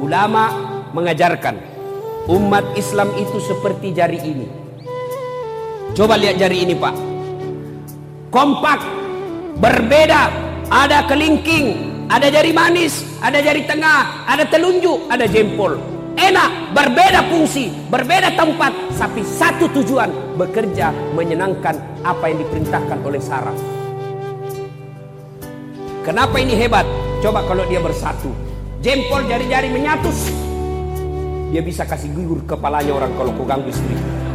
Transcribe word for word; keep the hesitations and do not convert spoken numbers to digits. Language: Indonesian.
Ulama mengajarkan umat Islam itu seperti jari ini. Coba lihat jari ini, Pak. Kompak, berbeda, ada kelingking, ada jari manis, ada jari tengah, ada telunjuk, ada jempol. Enak, berbeda fungsi, berbeda tempat, tapi satu tujuan, bekerja menyenangkan apa yang diperintahkan oleh saraf. Kenapa ini hebat? Coba kalau dia bersatu, jempol jari-jari menyatu, dia bisa kasih gugur kepalanya orang kalau kau ganggu istri.